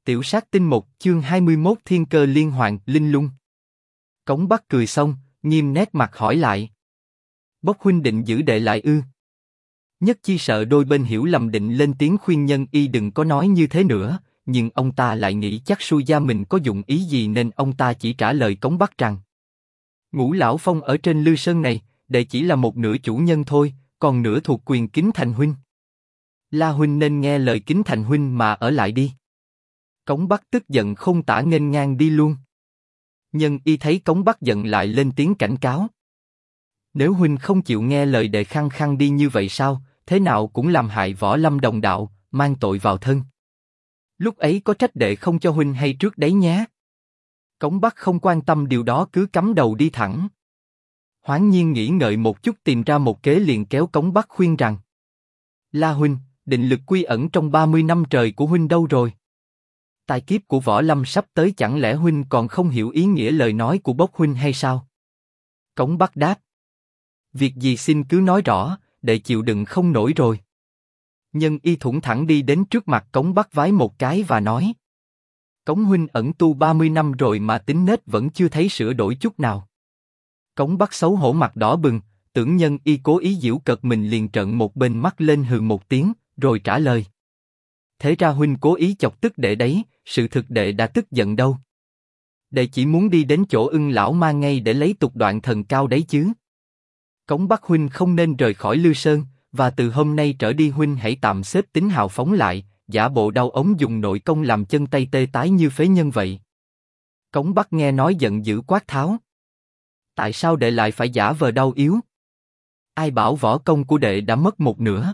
Tiểu sát tinh 1 chương 21 Thiên cơ liên hoàn linh lung. Cống Bắc cười xong, nghiêm nét mặt hỏi lại. Bốc huynh định giữ đệ lại ư? Nhất Chi sợ đôi bên hiểu lầm định lên tiếng khuyên Nhân Y đừng có nói như thế nữa, nhưng ông ta lại nghĩ chắc Su Gia mình có dụng ý gì nên ông ta chỉ trả lời Cống Bắc rằng: Ngũ lão phong ở trên Lư Sơn này, đệ chỉ là một nửa chủ nhân thôi, còn nửa thuộc quyền Kính Thành huynh. La huynh nên nghe lời Kính Thành huynh mà ở lại đi. Cống Bắc tức giận không tả nghênh ngang đi luôn. Nhân Y thấy Cống Bắc giận lại lên tiếng cảnh cáo. Nếu huynh không chịu nghe lời đệ khăng khăng đi như vậy sao, thế nào cũng làm hại võ lâm đồng đạo, mang tội vào thân. Lúc ấy có trách đệ không cho huynh hay trước đấy nhé. Cống Bắc không quan tâm điều đó cứ cắm đầu đi thẳng. Hoáng Nhiên nghĩ ngợi một chút tìm ra một kế liền kéo Cống Bắc khuyên rằng: La huynh, định lực quy ẩn trong 30 năm trời của huynh đâu rồi? Tai kiếp của võ lâm sắp tới, chẳng lẽ huynh còn không hiểu ý nghĩa lời nói của Bốc huynh hay sao? Cống Bắc đáp: Việc gì xin cứ nói rõ, đệ chịu đựng không nổi rồi. Nhân Y thủng thẳng đi đến trước mặt Cống Bắc vái một cái và nói: Cống huynh ẩn tu 30 năm rồi mà tính nết vẫn chưa thấy sửa đổi chút nào. Cống Bắc xấu hổ mặt đỏ bừng, tưởng Nhân Y cố ý giễu cợt mình liền trợn một bên mắt lên hừ một tiếng, rồi trả lời: Thế ra huynh cố ý chọc tức đệ đấy, sự thực đệ đã tức giận đâu. Đệ chỉ muốn đi đến chỗ Ưng lão ma ngay để lấy tục đoạn thần cao đấy chứ. Cống Bắc huynh không nên rời khỏi Lư Sơn, và từ hôm nay trở đi huynh hãy tạm xếp tính hào phóng lại, giả bộ đau ống dùng nội công làm chân tay tê tái như phế nhân vậy. Cống Bắc nghe nói giận dữ quát tháo: Tại sao đệ lại phải giả vờ đau yếu? Ai bảo võ công của đệ đã mất một nửa?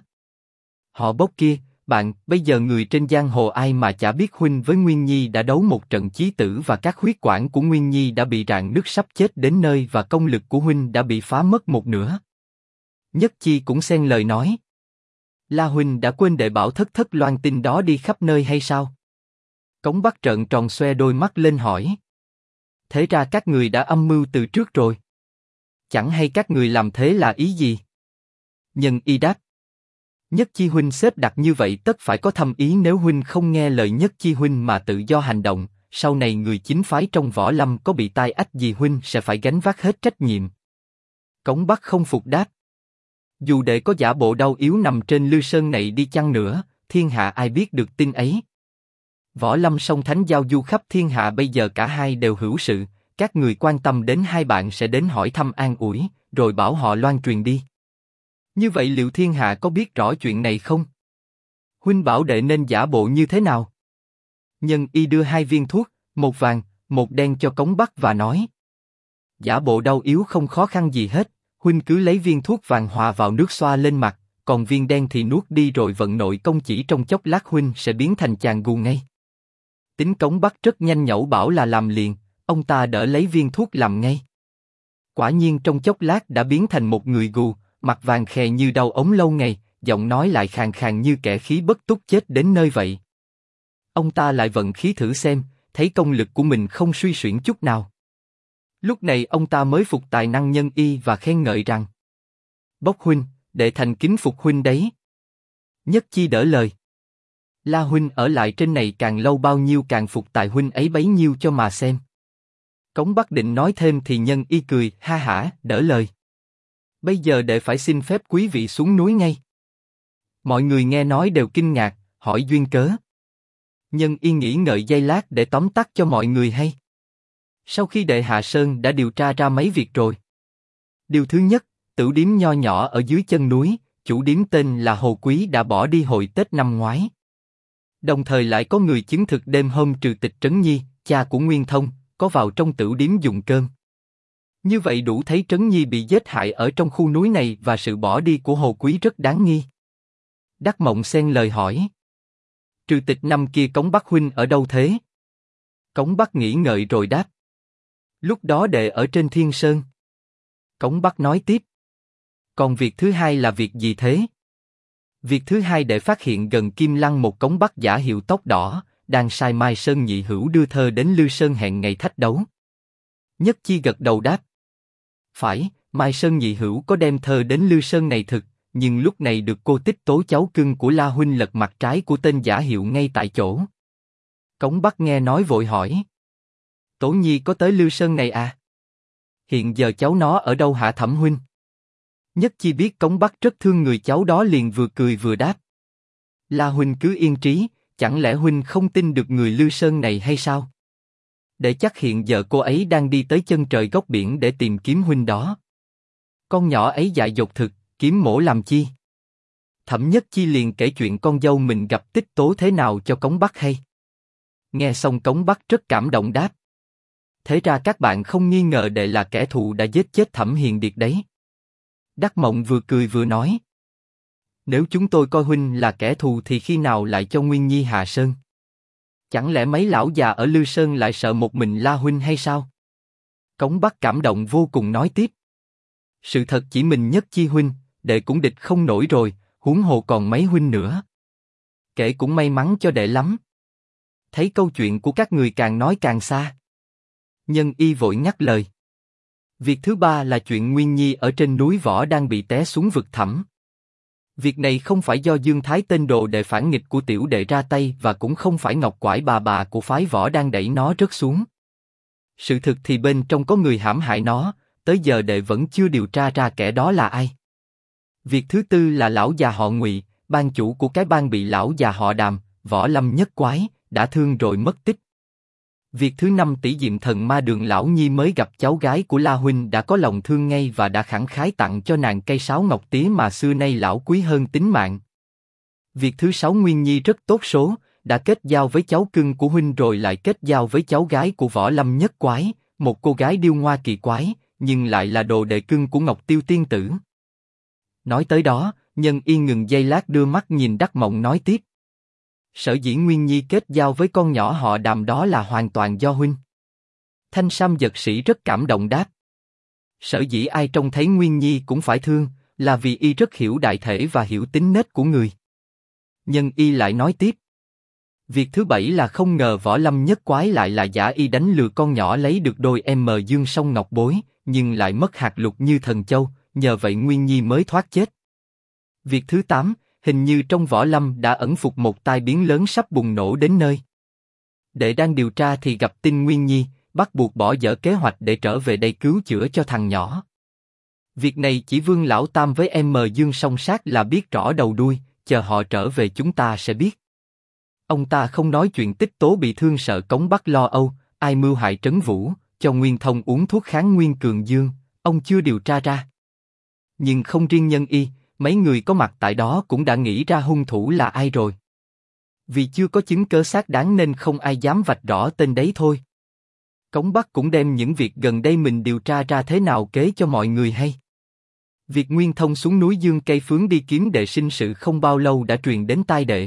Họ Bốc kia, bạn, bây giờ người trên giang hồ ai mà chả biết huynh với Nguyên Nhi đã đấu một trận chí tử và các huyết quản của Nguyên Nhi đã bị rạn nứt sắp chết đến nơi và công lực của huynh đã bị phá mất một nửa. Nhất Chi cũng xen lời nói: La huynh đã quên đệ bảo thất thất loan tin đó đi khắp nơi hay sao? Cống Bắc trợn tròn xoe đôi mắt lên hỏi: Thế ra các người đã âm mưu từ trước rồi. Chẳng hay các người làm thế là ý gì? Nhân Y đáp: Nhất Chi huynh xếp đặt như vậy tất phải có thâm ý, nếu huynh không nghe lời Nhất Chi huynh mà tự do hành động, sau này người chính phái trong võ lâm có bị tai ách gì huynh sẽ phải gánh vác hết trách nhiệm. Cống Bắc không phục đáp: Dù đệ có giả bộ đau yếu nằm trên Lư Sơn này đi chăng nữa, thiên hạ ai biết được tin ấy. Võ lâm song thánh giao du khắp thiên hạ, bây giờ cả hai đều hữu sự, các người quan tâm đến hai bạn sẽ đến hỏi thăm an ủi, rồi bảo họ loan truyền đi. Như vậy liệu thiên hạ có biết rõ chuyện này không? Huynh bảo đệ nên giả bộ như thế nào? Nhân Y đưa 2 viên thuốc, một vàng, một đen cho Cống Bắc và nói: Giả bộ đau yếu không khó khăn gì hết, huynh cứ lấy viên thuốc vàng hòa vào nước xoa lên mặt, còn viên đen thì nuốt đi rồi vận nội công, chỉ trong chốc lát huynh sẽ biến thành chàng gù ngay. Tính Cống Bắc rất nhanh nhẩu bảo là làm liền, ông ta đỡ lấy viên thuốc làm ngay. Quả nhiên trong chốc lát đã biến thành một người gù, mặt vàng khè như đau ống lâu ngày, giọng nói lại khàn khàn như kẻ khí bất túc chết đến nơi vậy. Ông ta lại vận khí thử xem, thấy công lực của mình không suy xuyển chút nào. Lúc này ông ta mới phục tài năng Nhân Y và khen ngợi rằng: Bốc huynh, đệ thành kính phục huynh đấy. Nhất Chi đỡ lời: La huynh ở lại trên này càng lâu bao nhiêu càng phục tài huynh ấy bấy nhiêu cho mà xem. Cống Bắc định nói thêm thì Nhân Y cười ha hả đỡ lời: Bây giờ đệ phải xin phép quý vị xuống núi ngay. Mọi người nghe nói đều kinh ngạc, hỏi duyên cớ. Nhân Y nghĩ ngợi giây lát để tóm tắt cho mọi người hay. Sau khi đệ hạ sơn đã điều tra ra mấy việc rồi. Điều thứ nhất, tửu điếm nho nhỏ ở dưới chân núi, chủ điếm tên là Hồ Quý đã bỏ đi hồi Tết năm ngoái. Đồng thời lại có người chứng thực đêm hôm Trừ Tịch Trấn Nhi, cha của Nguyên Thông, có vào trong tửu điếm dùng cơm. Như vậy đủ thấy Trấn Nhi bị giết hại ở trong khu núi này và sự bỏ đi của Hồ Quý rất đáng nghi. Đắc Mộng xen lời hỏi: Trừ Tịch năm kia Cống Bắc huynh ở đâu thế? Cống Bắc nghĩ ngợi rồi đáp: Lúc đó đệ ở trên Thiên Sơn. Cống Bắc nói tiếp: Còn việc thứ hai là việc gì thế? Việc thứ hai đệ phát hiện gần Kim Lăng một Cống Bắc giả hiệu tóc đỏ, đang sai Mai Sơn nhị hữu đưa thơ đến Lư Sơn hẹn ngày thách đấu. Nhất Chi gật đầu đáp: Phải, Mai Sơn nhị hữu có đem thơ đến Lư Sơn này thực, nhưng lúc này được cô Tích Tố cháu cưng của La huynh lật mặt trái của tên giả hiệu ngay tại chỗ. Cống Bắc nghe nói vội hỏi. Tổ Nhi có tới Lư Sơn này à? Hiện giờ cháu nó ở đâu hả Thẩm huynh? Nhất Chi biết Cống Bắc rất thương người cháu đó liền vừa cười vừa đáp. La huynh cứ yên trí, chẳng lẽ huynh không tin được người Lư Sơn này hay sao? Để chắc hiện giờ cô ấy đang đi tới chân trời góc biển để tìm kiếm huynh đó. Con nhỏ ấy dại dột thực, kiếm mổ làm chi? Thẩm Nhất Chi liền kể chuyện con dâu mình gặp Tích Tố thế nào cho Cống Bắc hay. Nghe xong Cống Bắc rất cảm động đáp. Thế ra các bạn không nghi ngờ đệ là kẻ thù đã giết chết Thẩm Hiền Điệt đấy. Đắc Mộng vừa cười vừa nói. Nếu chúng tôi coi huynh là kẻ thù thì khi nào lại cho Nguyên Nhi hạ sơn? Chẳng lẽ mấy lão già ở Lư Sơn lại sợ một mình La huynh hay sao? Cống Bắc cảm động vô cùng nói tiếp. Sự thật chỉ mình Nhất Chi huynh, đệ cũng địch không nổi rồi, huống hồ còn mấy huynh nữa. Kể cũng may mắn cho đệ lắm. Thấy câu chuyện của các người càng nói càng xa. Nhân Y vội ngắt lời. Việc thứ ba là chuyện Nguyên Nhi ở trên núi Võ đang bị té xuống vực thẳm. Việc này không phải do Dương Thái tên đồ đệ phản nghịch của tiểu đệ ra tay và cũng không phải Ngọc Quải bà của phái Võ đang đẩy nó rớt xuống. Sự thực thì bên trong có người hãm hại nó, tới giờ đệ vẫn chưa điều tra ra kẻ đó là ai. Việc thứ tư là lão già họ Ngụy, ban chủ của cái bang bị lão già họ Đàm, Võ Lâm Nhất Quái, đã thương rồi mất tích. Việc thứ năm tỷ diệm thần ma Đường lão nhi mới gặp cháu gái của La huynh đã có lòng thương ngay và đã khẳng khái tặng cho nàng cây sáo ngọc tía mà xưa nay lão quý hơn tính mạng. Việc thứ sáu Nguyên Nhi rất tốt số, đã kết giao với cháu cưng của huynh rồi lại kết giao với cháu gái của Võ Lâm Nhất Quái, một cô gái điêu ngoa kỳ quái, nhưng lại là đồ đệ cưng của Ngọc Tiêu tiên tử. Nói tới đó, Nhân Y ngừng giây lát đưa mắt nhìn Đắc Mộng nói tiếp. Sở dĩ Nguyên Nhi kết giao với con nhỏ họ Đàm đó là hoàn toàn do huynh. Thanh Sam Dật Sĩ rất cảm động đáp. Sở dĩ ai trông thấy Nguyên Nhi cũng phải thương, là vì y rất hiểu đại thể và hiểu tính nết của người. Nhân Y lại nói tiếp. Việc thứ bảy là không ngờ Võ Lâm Nhất Quái lại là giả y đánh lừa con nhỏ lấy được đôi Dương Song Ngọc Bối, nhưng lại mất hạt lục như thần châu, nhờ vậy Nguyên Nhi mới thoát chết. Việc thứ 8, hình như trong Võ Lâm đã ẩn phục một tai biến lớn sắp bùng nổ đến nơi. Đệ đang điều tra thì gặp tin Nguyên Nhi, bắt buộc bỏ dở kế hoạch để trở về đây cứu chữa cho thằng nhỏ. Việc này chỉ Vương Lão Tam với Dương Song Sát là biết rõ đầu đuôi, chờ họ trở về chúng ta sẽ biết. Ông ta không nói chuyện Tích Tố bị thương sợ Cống Bắc lo âu, ai mưu hại Trấn Vũ, cho Nguyên Thông uống thuốc kháng nguyên cường dương, ông chưa điều tra ra. Nhưng không riêng Nhân Y, mấy người có mặt tại đó cũng đã nghĩ ra hung thủ là ai rồi. Vì chưa có chứng cứ xác đáng nên không ai dám vạch rõ tên đấy thôi. Cống Bắc cũng đem những việc gần đây mình điều tra ra thế nào kể cho mọi người hay. Việc Nguyên Thông xuống núi Dương Cây Phướng đi kiếm đệ sinh sự không bao lâu đã truyền đến tai đệ.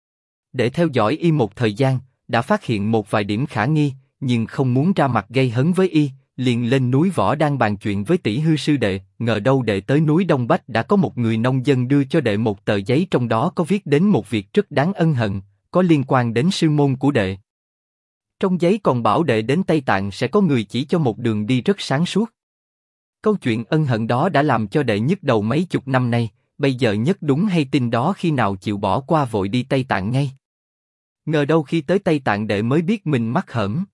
Để theo dõi y một thời gian, đã phát hiện một vài điểm khả nghi, nhưng không muốn ra mặt gây hấn với y, liền lên núi Võ đang bàn chuyện với Tỷ Hư sư đệ. Ngờ đâu đệ tới núi Đông Bách đã có một người nông dân đưa cho đệ một tờ giấy, trong đó có viết đến một việc rất đáng ân hận, có liên quan đến sư môn của đệ. Trong giấy còn bảo đệ đến Tây Tạng sẽ có người chỉ cho một đường đi rất sáng suốt. Câu chuyện ân hận đó đã làm cho đệ nhức đầu mấy chục năm nay, bây giờ nhất đúng hay tin đó khi nào chịu bỏ qua vội đi Tây Tạng ngay. Ngờ đâu khi tới Tây Tạng đệ mới biết mình mắc hởm.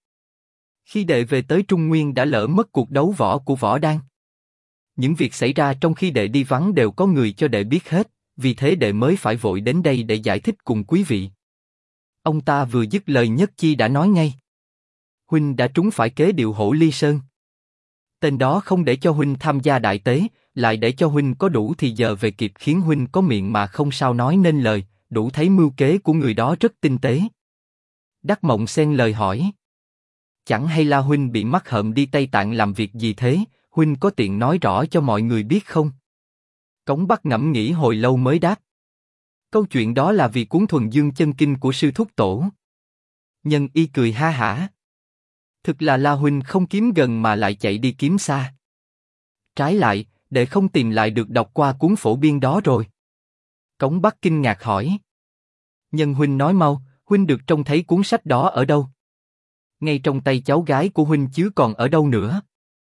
Khi đệ về tới Trung Nguyên đã lỡ mất cuộc đấu võ của Võ Đan. Những việc xảy ra trong khi đệ đi vắng đều có người cho đệ biết hết, vì thế đệ mới phải vội đến đây để giải thích cùng quý vị. Ông ta vừa dứt lời Nhất Chi đã nói ngay. Huynh đã trúng phải kế điệu Hổ Ly Sơn. Tên đó không để cho Huynh tham gia đại tế, lại để cho Huynh có đủ thì giờ về kịp khiến Huynh có miệng mà không sao nói nên lời, đủ thấy mưu kế của người đó rất tinh tế. Đắc Mộng xen lời hỏi. Chẳng hay La Huynh bị mắc hởm đi Tây Tạng làm việc gì thế, Huynh có tiện nói rõ cho mọi người biết không? Cống Bắc ngẫm nghĩ hồi lâu mới đáp. Câu chuyện đó là vì cuốn Thuần Dương Chân Kinh của sư thúc tổ. Nhân Y cười ha hả. Thực là La Huynh không kiếm gần mà lại chạy đi kiếm xa. Trái lại, đệ không tìm lại được đọc qua cuốn phổ biên đó rồi. Cống Bắc kinh ngạc hỏi. Nhân Huynh nói mau, Huynh được trông thấy cuốn sách đó ở đâu? Ngay trong tay cháu gái của Huynh chứ còn ở đâu nữa.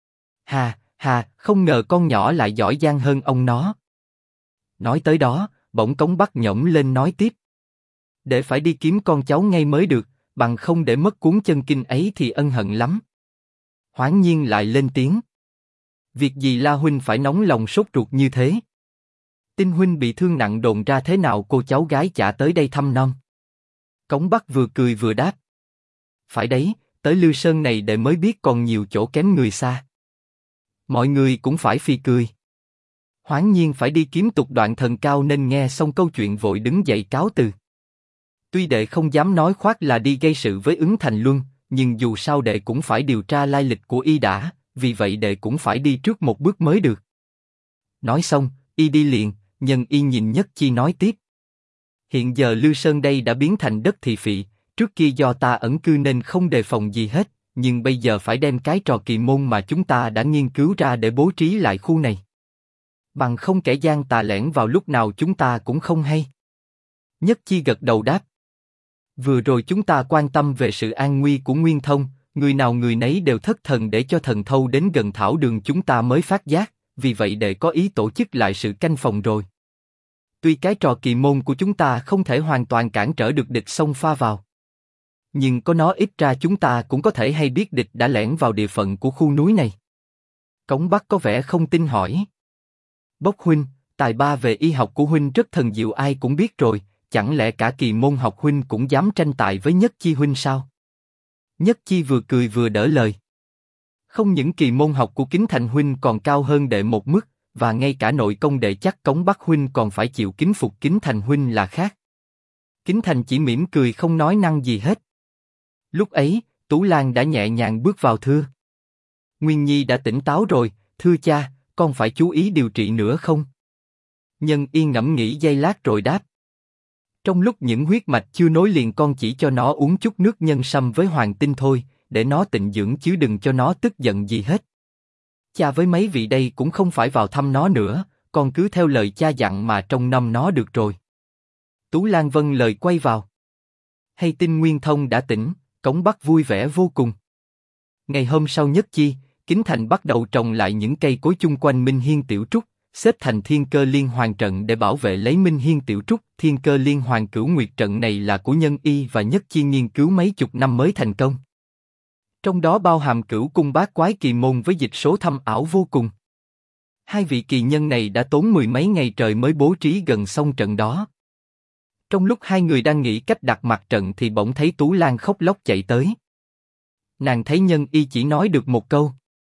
Hà, không ngờ con nhỏ lại giỏi giang hơn ông nó. Nói tới đó, bỗng Cống Bắc nhổng lên nói tiếp. Để phải đi kiếm con cháu ngay mới được, bằng không để mất cuốn chân kinh ấy thì ân hận lắm. Hoáng Nhiên lại lên tiếng. Việc gì La huynh phải nóng lòng sốt ruột như thế? Tin huynh bị thương nặng đồn ra thế nào cô cháu gái chả tới đây thăm nom. Cống Bắc vừa cười vừa đáp. Phải đấy, tới Lư Sơn này để mới biết còn nhiều chỗ kém người xa. Mọi người cũng phải phì cười. Hoáng Nhiên phải đi kiếm tục đoạn thần cao nên nghe xong câu chuyện vội đứng dậy cáo từ. Tuy đệ không dám nói khoác là đi gây sự với Ứng Thành Luân, nhưng dù sao đệ cũng phải điều tra lai lịch của y đã, vì vậy đệ cũng phải đi trước một bước mới được. Nói xong, y đi liền, Nhân Y nhìn Nhất Chi nói tiếp. Hiện giờ Lư Sơn đây đã biến thành đất thị phị, trước kia do ta ẩn cư nên không đề phòng gì hết, nhưng bây giờ phải đem cái trò kỳ môn mà chúng ta đã nghiên cứu ra để bố trí lại khu này. Bằng không kẻ gian tà lẻn vào lúc nào chúng ta cũng không hay. Nhất Chi gật đầu đáp. Vừa rồi chúng ta quan tâm về sự an nguy của Nguyên Thông, người nào người nấy đều thất thần để cho thần thâu đến gần thảo đường chúng ta mới phát giác, vì vậy để có ý tổ chức lại sự canh phòng rồi. Tuy cái trò kỳ môn của chúng ta không thể hoàn toàn cản trở được địch xông pha vào, nhưng có nó ít ra chúng ta cũng có thể hay biết địch đã lẻn vào địa phận của khu núi này. Cống Bắc có vẻ không tin hỏi. Bốc huynh, tài ba về y học của huynh rất thần diệu ai cũng biết rồi, chẳng lẽ cả kỳ môn học huynh cũng dám tranh tài với Nhất Chi huynh sao? Nhất Chi vừa cười vừa đỡ lời. Không những kỳ môn học của Kính Thành huynh còn cao hơn đệ một mức, và ngay cả nội công đệ chắc Cống Bắc huynh còn phải chịu kính phục Kính Thành huynh là khác. Kính Thành chỉ mỉm cười không nói năng gì hết. Lúc ấy, Tú Lan đã nhẹ nhàng bước vào thưa. Nguyên Nhi đã tỉnh táo rồi, thưa cha, con phải chú ý điều trị nữa không? Nhân Y ngẫm nghĩ giây lát rồi đáp. Trong lúc những huyết mạch chưa nối liền con chỉ cho nó uống chút nước nhân sâm với hoàng tinh thôi, để nó tịnh dưỡng chứ đừng cho nó tức giận gì hết. Cha với mấy vị đây cũng không phải vào thăm nó nữa, con cứ theo lời cha dặn mà trông nom nó được rồi. Tú Lan vâng lời quay vào. Hay tin Nguyên Thông đã tỉnh, Cống Bắc vui vẻ vô cùng. Ngày hôm sau Nhất Chi, Kính Thành bắt đầu trồng lại những cây cối chung quanh Minh Hiên Tiểu Trúc, xếp thành Thiên Cơ Liên Hoàn trận để bảo vệ lấy Minh Hiên Tiểu Trúc. Thiên Cơ Liên Hoàn Cửu Nguyệt trận này là của Nhân Y và Nhất Chi nghiên cứu mấy chục năm mới thành công. Trong đó bao hàm Cửu Cung Bát Quái kỳ môn với dịch số thâm ảo vô cùng. Hai vị kỳ nhân này đã tốn mười mấy ngày trời mới bố trí gần xong trận đó. Trong lúc hai người đang nghĩ cách đặt mặt trận thì bỗng thấy Tú Lan khóc lóc chạy tới. Nàng thấy Nhân Y chỉ nói được một câu.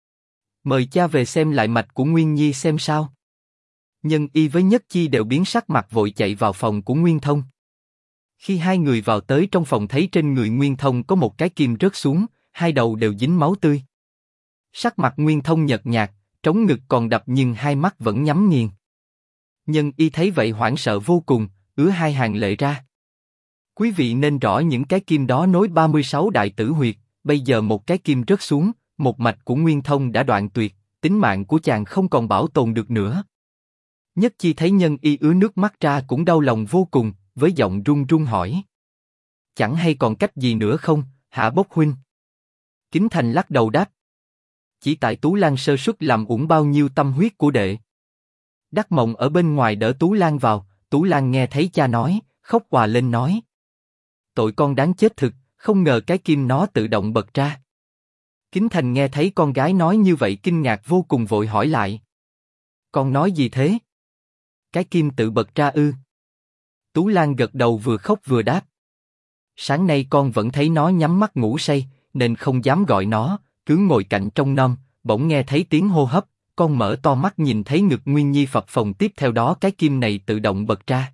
Mời cha về xem lại mạch của Nguyên Nhi xem sao. Nhân Y với Nhất Chi đều biến sắc mặt vội chạy vào phòng của Nguyên Thông. Khi hai người vào tới trong phòng thấy trên người Nguyên Thông có một cái kim rớt xuống, hai đầu đều dính máu tươi. Sắc mặt Nguyên Thông nhợt nhạt, trống ngực còn đập nhưng hai mắt vẫn nhắm nghiền. Nhân Y thấy vậy hoảng sợ vô cùng, ứa hai hàng lệ ra. Quý vị nên rõ những cái kim đó nối 36 đại tử huyệt, bây giờ một cái kim rớt xuống, một mạch của Nguyên Thông đã đoạn tuyệt, tính mạng của chàng không còn bảo tồn được nữa. Nhất Chi thấy Nhân Y ứa nước mắt ra cũng đau lòng vô cùng, với giọng run run hỏi. Chẳng hay còn cách gì nữa không, hả Bốc huynh? Kính Thành lắc đầu đáp. Chỉ tại Tú Lan sơ suất làm uổng bao nhiêu tâm huyết của đệ. Đắc Mộng ở bên ngoài đỡ Tú Lan vào, Tú Lan nghe thấy cha nói, khóc òa lên nói. Tội con đáng chết thực, không ngờ cái kim nó tự động bật ra. Kính Thành nghe thấy con gái nói như vậy kinh ngạc vô cùng vội hỏi lại. Con nói gì thế? Cái kim tự bật ra ư? Tú Lan gật đầu vừa khóc vừa đáp. Sáng nay con vẫn thấy nó nhắm mắt ngủ say, nên không dám gọi nó, cứ ngồi cạnh trông nom, bỗng nghe thấy tiếng hô hấp, con mở to mắt nhìn thấy ngực Nguyên Nhi phập phồng tiếp theo đó cái kim này tự động bật ra.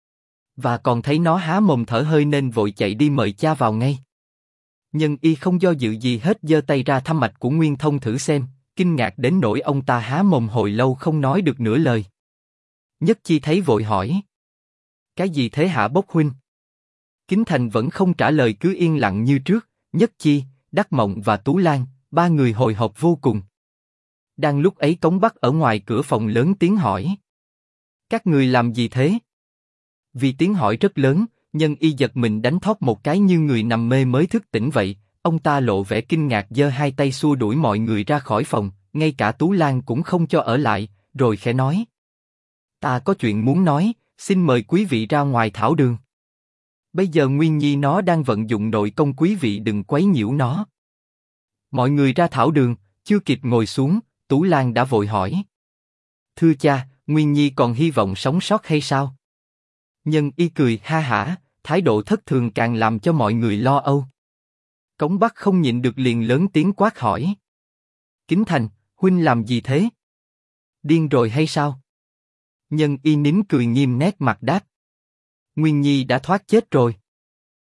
Và còn thấy nó há mồm thở hơi nên vội chạy đi mời cha vào ngay. Nhân Y không do dự gì hết giơ tay ra thăm mạch của Nguyên Thông thử xem, kinh ngạc đến nỗi ông ta há mồm hồi lâu không nói được nửa lời. Nhất Chi thấy vội hỏi. Cái gì thế hả Bốc huynh? Kính Thành vẫn không trả lời cứ yên lặng như trước, Nhất Chi, Đắc Mộng và Tú Lan, ba người hồi hộp vô cùng. Đang lúc ấy Cống Bắc ở ngoài cửa phòng lớn tiếng hỏi. Các người làm gì thế? Vì tiếng hỏi rất lớn, Nhân Y giật mình đánh thót một cái như người nằm mê mới thức tỉnh vậy, ông ta lộ vẻ kinh ngạc giơ hai tay xua đuổi mọi người ra khỏi phòng, ngay cả Tú Lan cũng không cho ở lại, rồi khẽ nói. Ta có chuyện muốn nói, xin mời quý vị ra ngoài thảo đường. Bây giờ Nguyên Nhi nó đang vận dụng nội công, quý vị đừng quấy nhiễu nó. Mọi người ra thảo đường, chưa kịp ngồi xuống, Tú Lan đã vội hỏi. Thưa cha, Nguyên Nhi còn hy vọng sống sót hay sao? Nhân Y cười ha hả, thái độ thất thường càng làm cho mọi người lo âu. Cống Bắc không nhịn được liền lớn tiếng quát hỏi. Kính Thành, huynh làm gì thế? Điên rồi hay sao? Nhân Y nín cười nghiêm nét mặt đáp. Nguyên Nhi đã thoát chết rồi.